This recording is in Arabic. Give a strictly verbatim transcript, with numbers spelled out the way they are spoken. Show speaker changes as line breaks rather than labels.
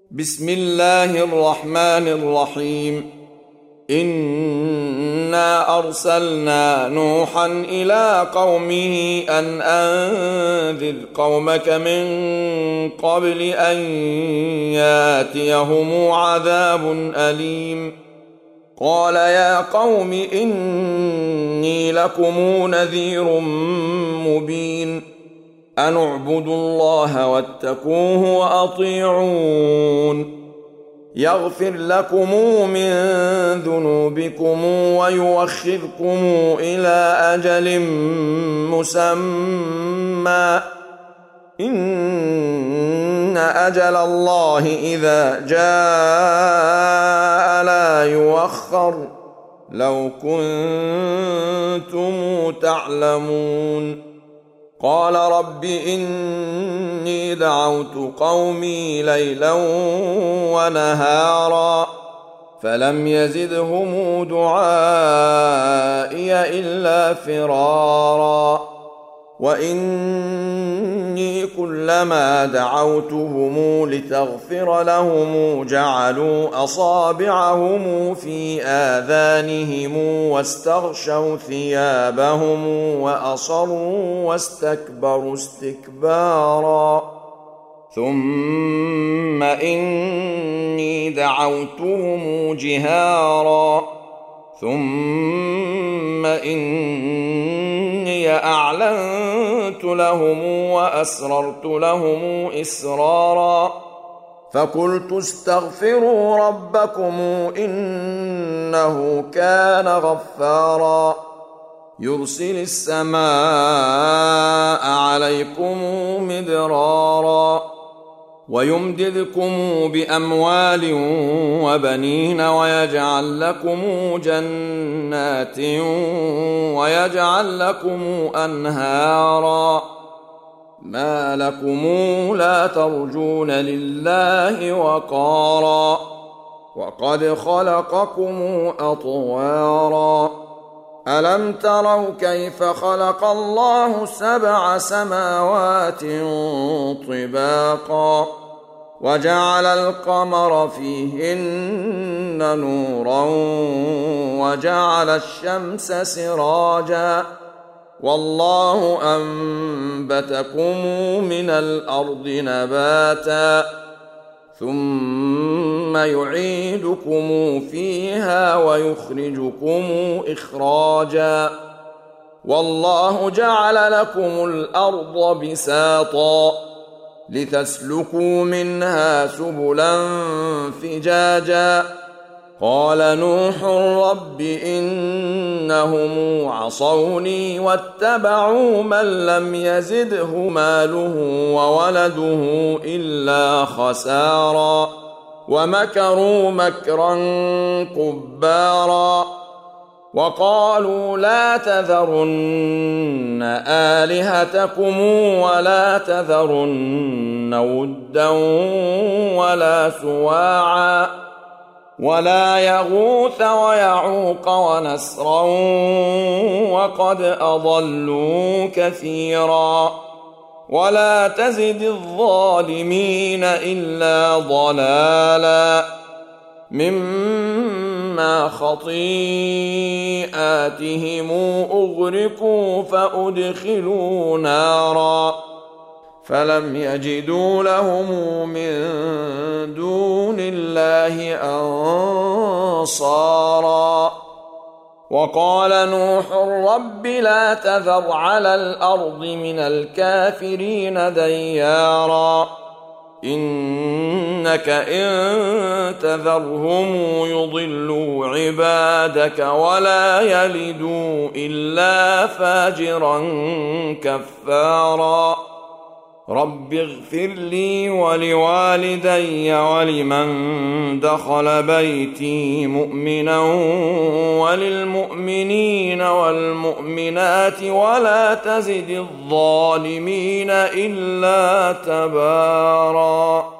بسم الله الرحمن الرحيم. إنا أرسلنا نوحا إلى قومه أن أنذر قومك من قبل أن ياتيهم عذاب أليم. قال يا قوم إني لكم نذير مبين أن اعبدوا الله واتقوه وأطيعون يغفر لكم من ذنوبكم ويؤخركم إلى أجل مسمى إن أجل الله إذا جاء لا يؤخر لو كنتم تعلمون. قال رب إني دعوت قومي ليلا ونهارا فلم يزدهم دعائي إلا فرارا وإني كلما دعوتهم لتغفر لهم جعلوا أصابعهم في آذانهم واستغشوا ثيابهم وأصروا واستكبروا استكبارا ثم إني دعوتهم جهارا ثم إني أعلنت لهم وأسررت لهم إسرارا فقلت استغفروا ربكم إنه كان غفارا يرسل السماء عليكم مدرارا ويمددكم بأموال وبنين ويجعل لكم جنات ويجعل لكم أنهارا ما لكم لا ترجون لله وقارا وقد خلقكم أطوارا ألم تروا كيف خلق الله سبع سماوات طباقا وجعل القمر فيهن نورا وجعل الشمس سراجا والله أنبتكم من الأرض نباتا ثم يعيدكم فيها ويخرجكم إخراجا والله جعل لكم الأرض بساطا لتسلكوا منها سبلا فجاجا قال نوح رب إنهم عصوني واتبعوا من لم يزده ماله وولده إلا خسارا ومكروا مكرا كبارا وقالوا لا تذرن آلهتكم ولا تذرن ودا ولا سواعا ولا يغوث ويعوق ونسرا وقد أضلوا كثيرا ولا تزد الظالمين إلا ضلالا مما خطيئاتهم أغرقوا فأدخلوا نارا فلم يجدوا لهم من دون الله أنصارا وقال نوح رب لا تذر على الأرض من الكافرين ديارا إنك إن تذرهم يضلوا عبادك ولا يلدوا إلا فاجرا كفارا رب اغفر لي ولوالدي ولمن دخل بيتي مؤمنا وللمؤمنين والمؤمنات ولا تزد الظالمين إلا تبارا.